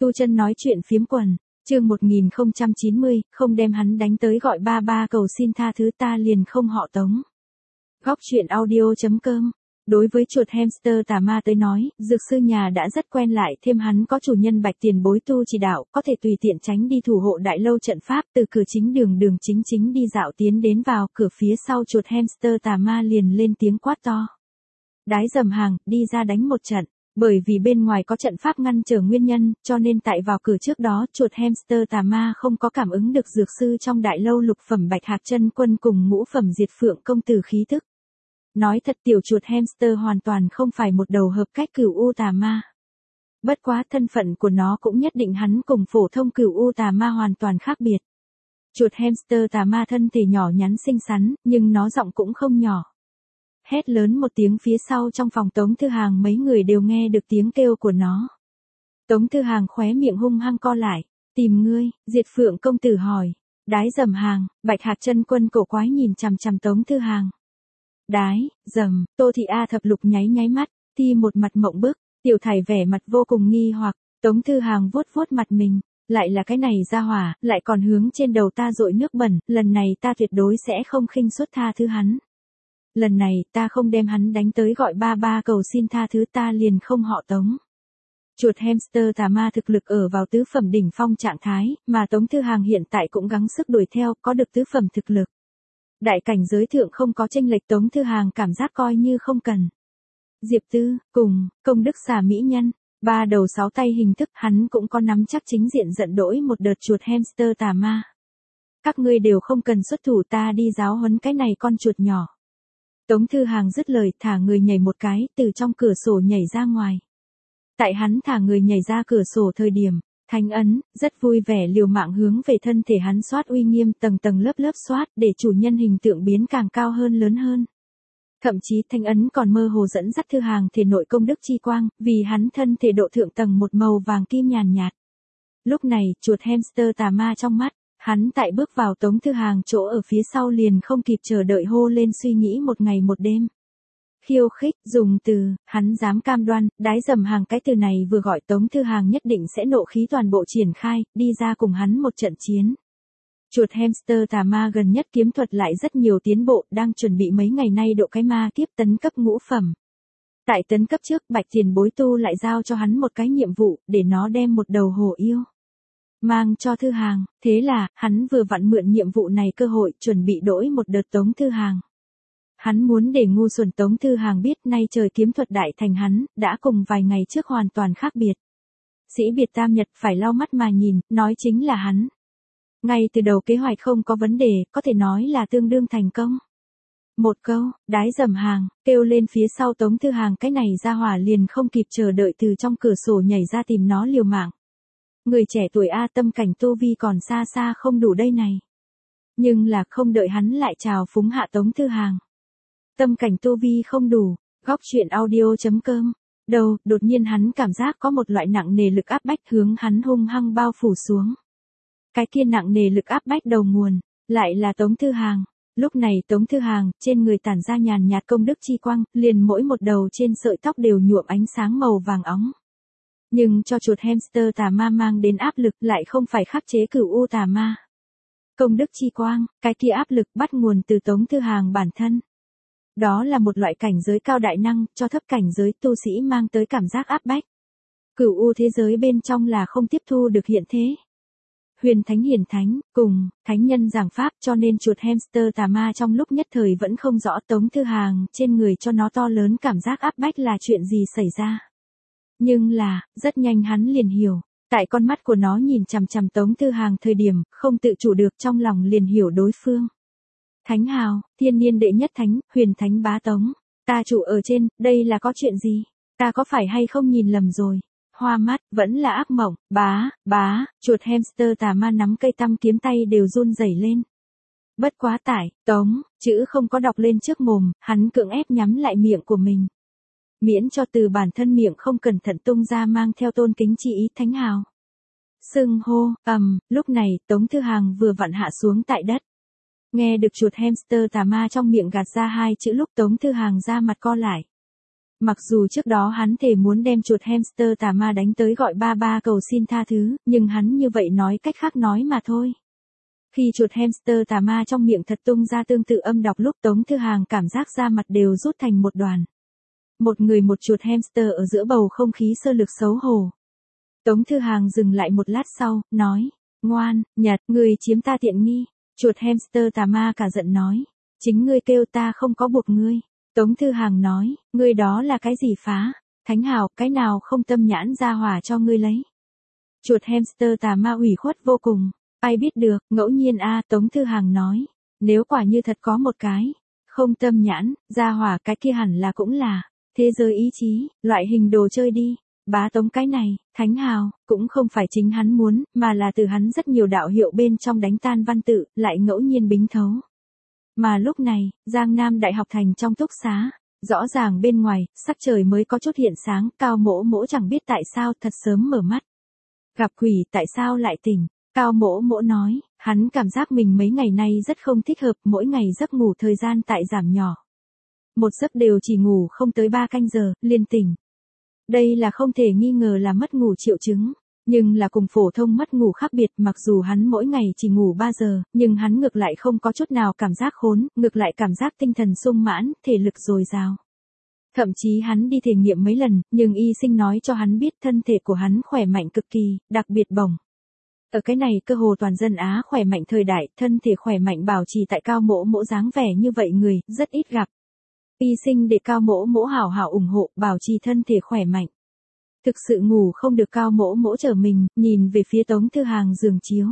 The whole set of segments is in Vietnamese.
Tu Chân nói chuyện phiếm quần, chương 1090, không đem hắn đánh tới gọi ba ba cầu xin tha thứ ta liền không họ Tống. Góc truyện audio.com. Đối với chuột hamster tà ma tới nói, dược sư nhà đã rất quen lại, thêm hắn có chủ nhân Bạch Tiền Bối tu chỉ đạo, có thể tùy tiện tránh đi thủ hộ đại lâu trận pháp, từ cửa chính đường chính đi dạo tiến đến vào cửa phía sau, chuột hamster tà ma liền lên tiếng quát to. Đái Dầm Hàng, đi ra đánh một trận. Bởi vì bên ngoài có trận pháp ngăn trở nguyên nhân, cho nên tại vào cửa trước đó, chuột hamster tà ma không có cảm ứng được dược sư trong đại lâu lục phẩm Bạch Hạc Chân Quân cùng ngũ phẩm Diệt Phượng công tử khí thức. Nói thật, tiểu chuột hamster hoàn toàn không phải một đầu hợp cách cửu u tà ma. Bất quá thân phận của nó cũng nhất định hắn cùng phổ thông cửu u tà ma hoàn toàn khác biệt. Chuột hamster tà ma thân thể nhỏ nhắn xinh xắn, nhưng nó giọng cũng không nhỏ. Hét lớn một tiếng phía sau, trong phòng Tống Thư Hàng mấy người đều nghe được tiếng kêu của nó. Tống Thư Hàng khóe miệng hung hăng co lại. Tìm ngươi, Diệt Phượng công tử hỏi. Đái Dầm Hàng, Bạch Hạc Chân Quân cổ quái nhìn chằm chằm Tống Thư Hàng. Đái, Dầm, Tô Thị A Thập Lục nháy mắt, Thi một mặt mộng bức, Tiểu Thải vẻ mặt vô cùng nghi hoặc. Tống Thư Hàng vuốt vuốt mặt mình, lại là cái này ra hỏa, lại còn hướng trên đầu ta dội nước bẩn, lần này ta tuyệt đối sẽ không khinh suất tha thứ hắn. Lần này, ta không đem hắn đánh tới gọi ba ba cầu xin tha thứ ta liền không họ Tống. Chuột hamster tà ma thực lực ở vào tứ phẩm đỉnh phong trạng thái, mà Tống Thư Hàng hiện tại cũng gắng sức đuổi theo, có được tứ phẩm thực lực. Đại cảnh giới thượng không có chênh lệch, Tống Thư Hàng cảm giác coi như không cần. Diệp Tư, cùng, công đức xà mỹ nhân, ba đầu sáu tay hình thức, hắn cũng có nắm chắc chính diện giận đỗi một đợt chuột hamster tà ma. Các ngươi đều không cần xuất thủ, ta đi giáo huấn cái này con chuột nhỏ. Tống Thư Hàng dứt lời, thả người nhảy một cái, từ trong cửa sổ nhảy ra ngoài. Tại hắn thả người nhảy ra cửa sổ thời điểm, Thanh Ấn rất vui vẻ liều mạng hướng về thân thể hắn xoát uy nghiêm, tầng tầng lớp xoát, để chủ nhân hình tượng biến càng cao hơn lớn hơn. Thậm chí Thanh Ấn còn mơ hồ dẫn dắt Thư Hàng thể nội công đức chi quang, vì hắn thân thể độ thượng tầng một màu vàng kim nhàn nhạt. Lúc này, chuột hamster tà ma trong mắt, hắn tại bước vào Tống Thư Hàng chỗ ở phía sau liền không kịp chờ đợi hô lên suy nghĩ một ngày một đêm. Khiêu khích, dùng từ, hắn dám cam đoan, Đái Dầm Hàng cái từ này vừa gọi Tống Thư Hàng nhất định sẽ nộ khí toàn bộ triển khai, đi ra cùng hắn một trận chiến. Chuột hamster tà ma gần nhất kiếm thuật lại rất nhiều tiến bộ, đang chuẩn bị mấy ngày nay độ cái ma kiếp tấn cấp ngũ phẩm. Tại tấn cấp trước, Bạch Tiền Bối tu lại giao cho hắn một cái nhiệm vụ, để nó đem một đầu hổ yêu mang cho Thư Hàng, thế là, hắn vừa vặn mượn nhiệm vụ này cơ hội, chuẩn bị đổi một đợt Tống Thư Hàng. Hắn muốn để ngu xuẩn Tống Thư Hàng biết nay trời kiếm thuật đại thành hắn, đã cùng vài ngày trước hoàn toàn khác biệt. Sĩ biệt tam nhật phải lau mắt mà nhìn, nói chính là hắn. Ngay từ đầu kế hoạch không có vấn đề, có thể nói là tương đương thành công. Một câu, Đái Dầm Hàng, kêu lên phía sau Tống Thư Hàng, cái này ra hỏa liền không kịp chờ đợi từ trong cửa sổ nhảy ra tìm nó liều mạng. Người trẻ tuổi A, tâm cảnh tu vi còn xa xa không đủ đây này. Nhưng là không đợi hắn lại chào phúng hạ Tống Thư Hàng. Tâm cảnh tu vi không đủ, góc truyện audio.com. Đầu, đột nhiên hắn cảm giác có một loại nặng nề lực áp bách hướng hắn hung hăng bao phủ xuống. Cái kia nặng nề lực áp bách đầu nguồn, lại là Tống Thư Hàng. Lúc này Tống Thư Hàng, trên người tản ra nhàn nhạt công đức chi quang, liền mỗi một đầu trên sợi tóc đều nhuộm ánh sáng màu vàng óng. Nhưng cho chuột hamster tà ma mang đến áp lực lại không phải khắc chế cửu u tà ma. Công đức chi quang, cái kia áp lực bắt nguồn từ Tống Thư Hàng bản thân. Đó là một loại cảnh giới cao đại năng, cho thấp cảnh giới tu sĩ mang tới cảm giác áp bách. Cửu u thế giới bên trong là không tiếp thu được hiện thế. Huyền Thánh Hiển Thánh, cùng, Thánh Nhân giảng pháp, cho nên chuột hamster tà ma trong lúc nhất thời vẫn không rõ Tống Thư Hàng trên người cho nó to lớn cảm giác áp bách là chuyện gì xảy ra. Nhưng là, rất nhanh hắn liền hiểu, tại con mắt của nó nhìn chằm chằm Tống Thư Hàng thời điểm, không tự chủ được trong lòng liền hiểu đối phương. Thánh hào, thiên niên đệ nhất thánh, Huyền Thánh bá Tống, ta chủ ở trên, đây là có chuyện gì? Ta có phải hay không nhìn lầm rồi? Hoa mắt, vẫn là ác mộng, bá, chuột hamster tà ma nắm cây tăm kiếm tay đều run rẩy lên. Bất quá tải, Tống, chữ không có đọc lên trước mồm, hắn cưỡng ép nhắm lại miệng của mình. Miễn cho từ bản thân miệng không cẩn thận tung ra mang theo tôn kính chi ý thánh hào. Xưng hô, lúc này Tống Thư Hàng vừa vặn hạ xuống tại đất. Nghe được chuột hamster tà ma trong miệng gạt ra hai chữ lúc Tống Thư Hàng ra mặt co lại. Mặc dù trước đó hắn thề muốn đem chuột hamster tà ma đánh tới gọi ba ba cầu xin tha thứ, nhưng hắn như vậy nói cách khác nói mà thôi. Khi chuột hamster tà ma trong miệng thật tung ra tương tự âm đọc lúc Tống Thư Hàng cảm giác da mặt đều rút thành một đoàn. Một người một chuột hamster ở giữa bầu không khí sơ lược xấu hổ. Tống Thư Hàng dừng lại một lát sau, nói, ngoan, Nhật, người chiếm ta tiện nghi. Chuột hamster tà ma cả giận nói, chính ngươi kêu ta không có buộc ngươi. Tống Thư Hàng nói, ngươi đó là cái gì phá? Thánh Hào, cái nào không tâm nhãn ra hỏa cho ngươi lấy. Chuột hamster tà ma ủy khuất vô cùng, ai biết được, ngẫu nhiên a. Tống Thư Hàng nói, nếu quả như thật có một cái, không tâm nhãn, ra hỏa cái kia hẳn là cũng là, thế giới ý chí, loại hình đồ chơi đi. Bá Tống cái này, Thánh Hào, cũng không phải chính hắn muốn, mà là từ hắn rất nhiều đạo hiệu bên trong đánh tan văn tự, lại ngẫu nhiên bính thấu. Mà lúc này, Giang Nam Đại học thành trong túc xá, rõ ràng bên ngoài, sắc trời mới có chút hiện sáng, Cao Mỗ Mỗ chẳng biết tại sao thật sớm mở mắt. Gặp quỷ tại sao lại tỉnh, Cao Mỗ Mỗ nói, hắn cảm giác mình mấy ngày nay rất không thích hợp, mỗi ngày giấc ngủ thời gian tại giảm nhỏ. Một giấc đều chỉ ngủ không tới 3 canh giờ, liền tỉnh. Đây là không thể nghi ngờ là mất ngủ triệu chứng, nhưng là cùng phổ thông mất ngủ khác biệt, mặc dù hắn mỗi ngày chỉ ngủ 3 giờ, nhưng hắn ngược lại không có chút nào cảm giác khốn, ngược lại cảm giác tinh thần sung mãn, thể lực dồi dào. Thậm chí hắn đi thể nghiệm mấy lần, nhưng y sinh nói cho hắn biết thân thể của hắn khỏe mạnh cực kỳ, đặc biệt bổng. Ở cái này cơ hồ toàn dân Á khỏe mạnh thời đại, thân thể khỏe mạnh bảo trì tại Cao Mỗ Mỗ dáng vẻ như vậy người, rất ít gặp. Y sinh để Cao Mỗ Mỗ hảo hảo ủng hộ, bảo trì thân thể khỏe mạnh. Thực sự ngủ không được Cao Mỗ Mỗ trở mình, nhìn về phía Tống Thư Hàng giường chiếu.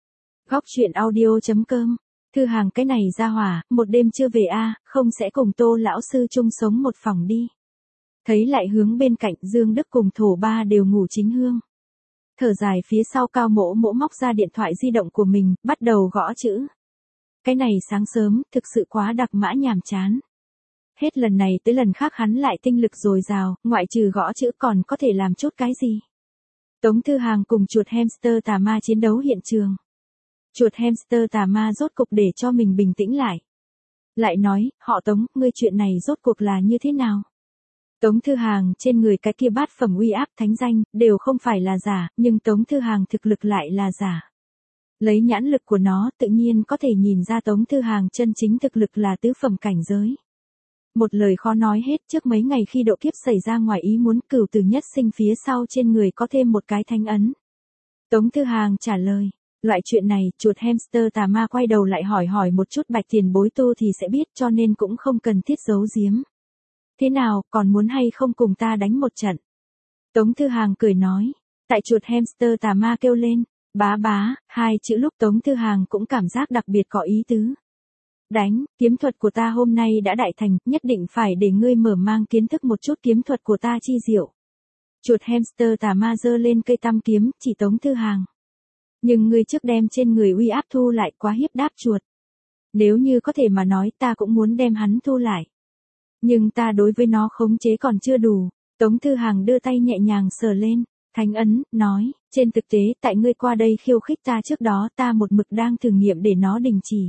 Góc truyện audio.com. Thư Hàng cái này ra hỏa, một đêm chưa về a, không sẽ cùng Tô lão sư chung sống một phòng đi. Thấy lại hướng bên cạnh Dương Đức cùng Thổ Ba đều ngủ chính hương. Thở dài phía sau Cao Mỗ Mỗ móc ra điện thoại di động của mình, bắt đầu gõ chữ. Cái này sáng sớm, thực sự quá đặc mã nhàm chán. Hết lần này tới lần khác hắn lại tinh lực dồi dào, ngoại trừ gõ chữ còn có thể làm chút cái gì. Tống Thư Hàng cùng chuột hamster tà ma chiến đấu hiện trường. Chuột hamster tà ma rốt cục để cho mình bình tĩnh lại. Lại nói, họ Tống, ngươi chuyện này rốt cuộc là như thế nào? Tống Thư Hàng trên người cái kia bát phẩm uy áp thánh danh, đều không phải là giả, nhưng Tống Thư Hàng thực lực lại là giả. Lấy nhãn lực của nó tự nhiên có thể nhìn ra Tống Thư Hàng chân chính thực lực là tứ phẩm cảnh giới. Một lời khó nói hết, trước mấy ngày khi độ kiếp xảy ra ngoài ý muốn, Cửu Tử Nhất Sinh phía sau trên người có thêm một cái thánh ấn. Tống Thư Hàng trả lời, loại chuyện này, chuột hamster tà ma quay đầu lại hỏi một chút Bạch Tiền Bối tu thì sẽ biết, cho nên cũng không cần thiết giấu giếm. Thế nào, còn muốn hay không cùng ta đánh một trận? Tống Thư Hàng cười nói, tại chuột hamster tà ma kêu lên, bá bá, hai chữ lúc Tống Thư Hàng cũng cảm giác đặc biệt có ý tứ. Đánh, kiếm thuật của ta hôm nay đã đại thành, nhất định phải để ngươi mở mang kiến thức một chút kiếm thuật của ta chi diệu. Chuột hamster tà ma giơ lên cây tăm kiếm, chỉ Tống Thư Hàng. Nhưng ngươi trước đem trên người uy áp thu lại, quá hiếp đáp chuột. Nếu như có thể mà nói ta cũng muốn đem hắn thu lại. Nhưng ta đối với nó khống chế còn chưa đủ. Tống Thư Hàng đưa tay nhẹ nhàng sờ lên, thánh ấn, nói, trên thực tế tại ngươi qua đây khiêu khích ta trước đó ta một mực đang thử nghiệm để nó đình chỉ.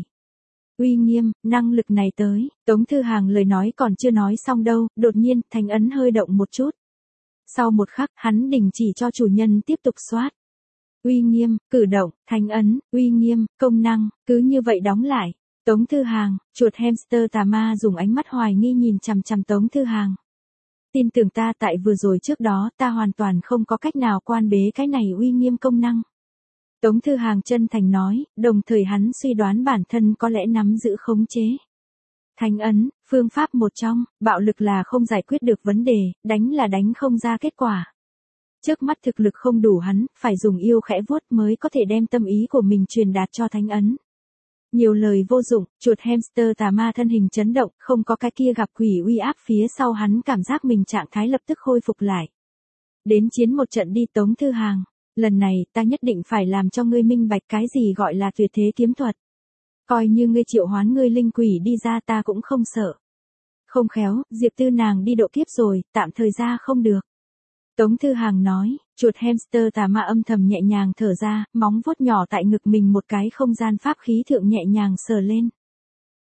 Uy nghiêm, năng lực này tới, Tống Thư Hàng lời nói còn chưa nói xong đâu, đột nhiên, thánh ấn hơi động một chút. Sau một khắc, hắn đình chỉ cho chủ nhân tiếp tục soát. Uy nghiêm, cử động, thánh ấn, uy nghiêm, công năng, cứ như vậy đóng lại. Tống Thư Hàng, chuột hamster tà ma dùng ánh mắt hoài nghi nhìn chằm chằm Tống Thư Hàng. Tin tưởng ta tại vừa rồi trước đó ta hoàn toàn không có cách nào quan bế cái này uy nghiêm công năng. Tống Thư Hàng chân thành nói, đồng thời hắn suy đoán bản thân có lẽ nắm giữ khống chế. Thánh ấn, phương pháp một trong, bạo lực là không giải quyết được vấn đề, đánh là đánh không ra kết quả. Trước mắt thực lực không đủ hắn, phải dùng yêu khẽ vuốt mới có thể đem tâm ý của mình truyền đạt cho thánh ấn. Nhiều lời vô dụng, chuột hamster tà ma thân hình chấn động, không có cái kia gặp quỷ uy áp phía sau hắn cảm giác mình trạng thái lập tức khôi phục lại. Đến chiến một trận đi Tống Thư Hàng. Lần này, ta nhất định phải làm cho ngươi minh bạch cái gì gọi là tuyệt thế kiếm thuật. Coi như ngươi triệu hoán ngươi linh quỷ đi ra ta cũng không sợ. Không khéo, Diệp Tư nàng đi độ kiếp rồi, tạm thời ra không được. Tống Thư Hàng nói, chuột hamster tà ma âm thầm nhẹ nhàng thở ra, móng vuốt nhỏ tại ngực mình một cái không gian pháp khí thượng nhẹ nhàng sờ lên.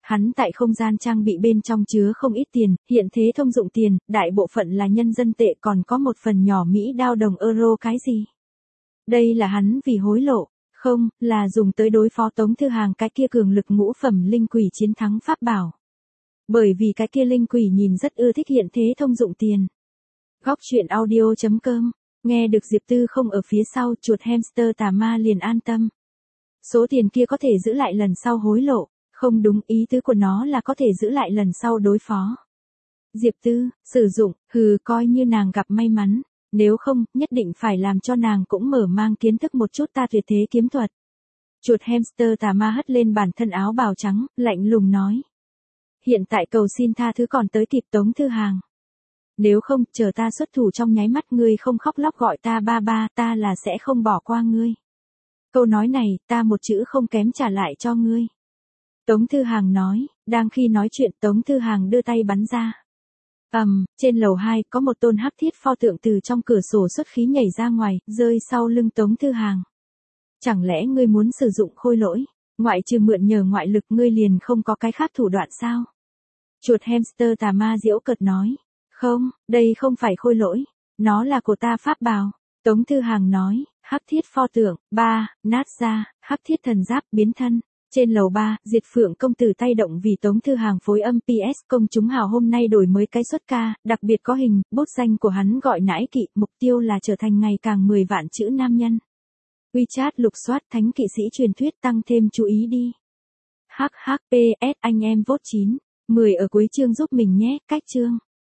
Hắn tại không gian trang bị bên trong chứa không ít tiền, hiện thế thông dụng tiền, đại bộ phận là nhân dân tệ còn có một phần nhỏ Mỹ đao đồng euro cái gì. Đây là hắn vì hối lộ, không, là dùng tới đối phó Tống Thư Hàng cái kia cường lực ngũ phẩm linh quỷ chiến thắng pháp bảo. Bởi vì cái kia linh quỷ nhìn rất ưa thích hiện thế thông dụng tiền. Góc truyện audio.com, nghe được Diệp Tư không ở phía sau chuột hamster tà ma liền an tâm. Số tiền kia có thể giữ lại lần sau hối lộ, không đúng, ý tứ của nó là có thể giữ lại lần sau đối phó. Diệp Tư, sử dụng, coi như nàng gặp may mắn, nếu không, nhất định phải làm cho nàng cũng mở mang kiến thức một chút ta tuyệt thế kiếm thuật. Chuột hamster tà ma hất lên bản thân áo bào trắng, lạnh lùng nói. Hiện tại cầu xin tha thứ còn tới kịp Tống Thư Hàng. Nếu không, chờ ta xuất thủ trong nháy mắt ngươi không khóc lóc gọi ta ba ba, ta là sẽ không bỏ qua ngươi. Câu nói này, ta một chữ không kém trả lại cho ngươi. Tống Thư Hàng nói, đang khi nói chuyện Tống Thư Hàng đưa tay bắn ra. Trên lầu 2 có một tôn hắc thiết pho tượng từ trong cửa sổ xuất khí nhảy ra ngoài, rơi sau lưng Tống Thư Hàng. Chẳng lẽ ngươi muốn sử dụng khôi lỗi, ngoại trừ mượn nhờ ngoại lực ngươi liền không có cái khác thủ đoạn sao? Chuột hamster tà ma giễu cợt nói, không, đây không phải khôi lỗi, nó là của ta pháp bào. Tống Thư Hàng nói, hắc thiết pho tượng, nát ra, hắc thiết thần giáp biến thân. Trên lầu 3, Diệt Phượng công tử tay động vì Tống Thư Hàng phối âm PS công chúng hào hôm nay đổi mới cái xuất ca, đặc biệt có hình, bút danh của hắn gọi nãi kỵ, mục tiêu là trở thành ngày càng 10 vạn chữ nam nhân. WeChat lục soát thánh kỵ sĩ truyền thuyết tăng thêm chú ý đi. HHPS anh em vote 9, 10 ở cuối chương giúp mình nhé, cách chương.